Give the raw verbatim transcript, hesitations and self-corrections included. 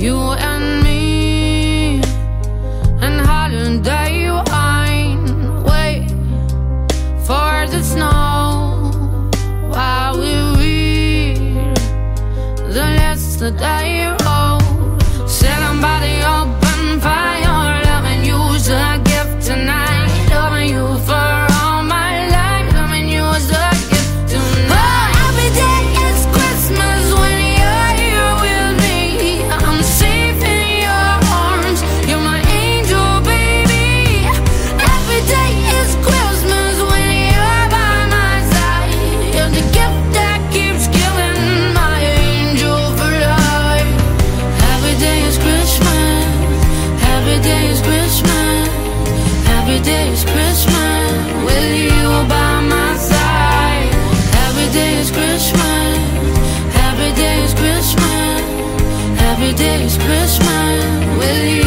You and me and holiday wine. Wait for the snow while we read the last that I wrote. Sitting by the open fire, loving you's a gift tonight. Loving you for all my life. Loving you is a gift tonight. Oh, every day is Christmas when you're here with me. I'm safe in your arms. You're my angel, baby. Every day is Christmas when you're by my side. You're the gift that keeps giving, my angel for life. Every day is Christmas. Every day is Christmas. Every day is Christmas with you by my side. Every day is Christmas. Every day is Christmas. Every day is Christmas with you.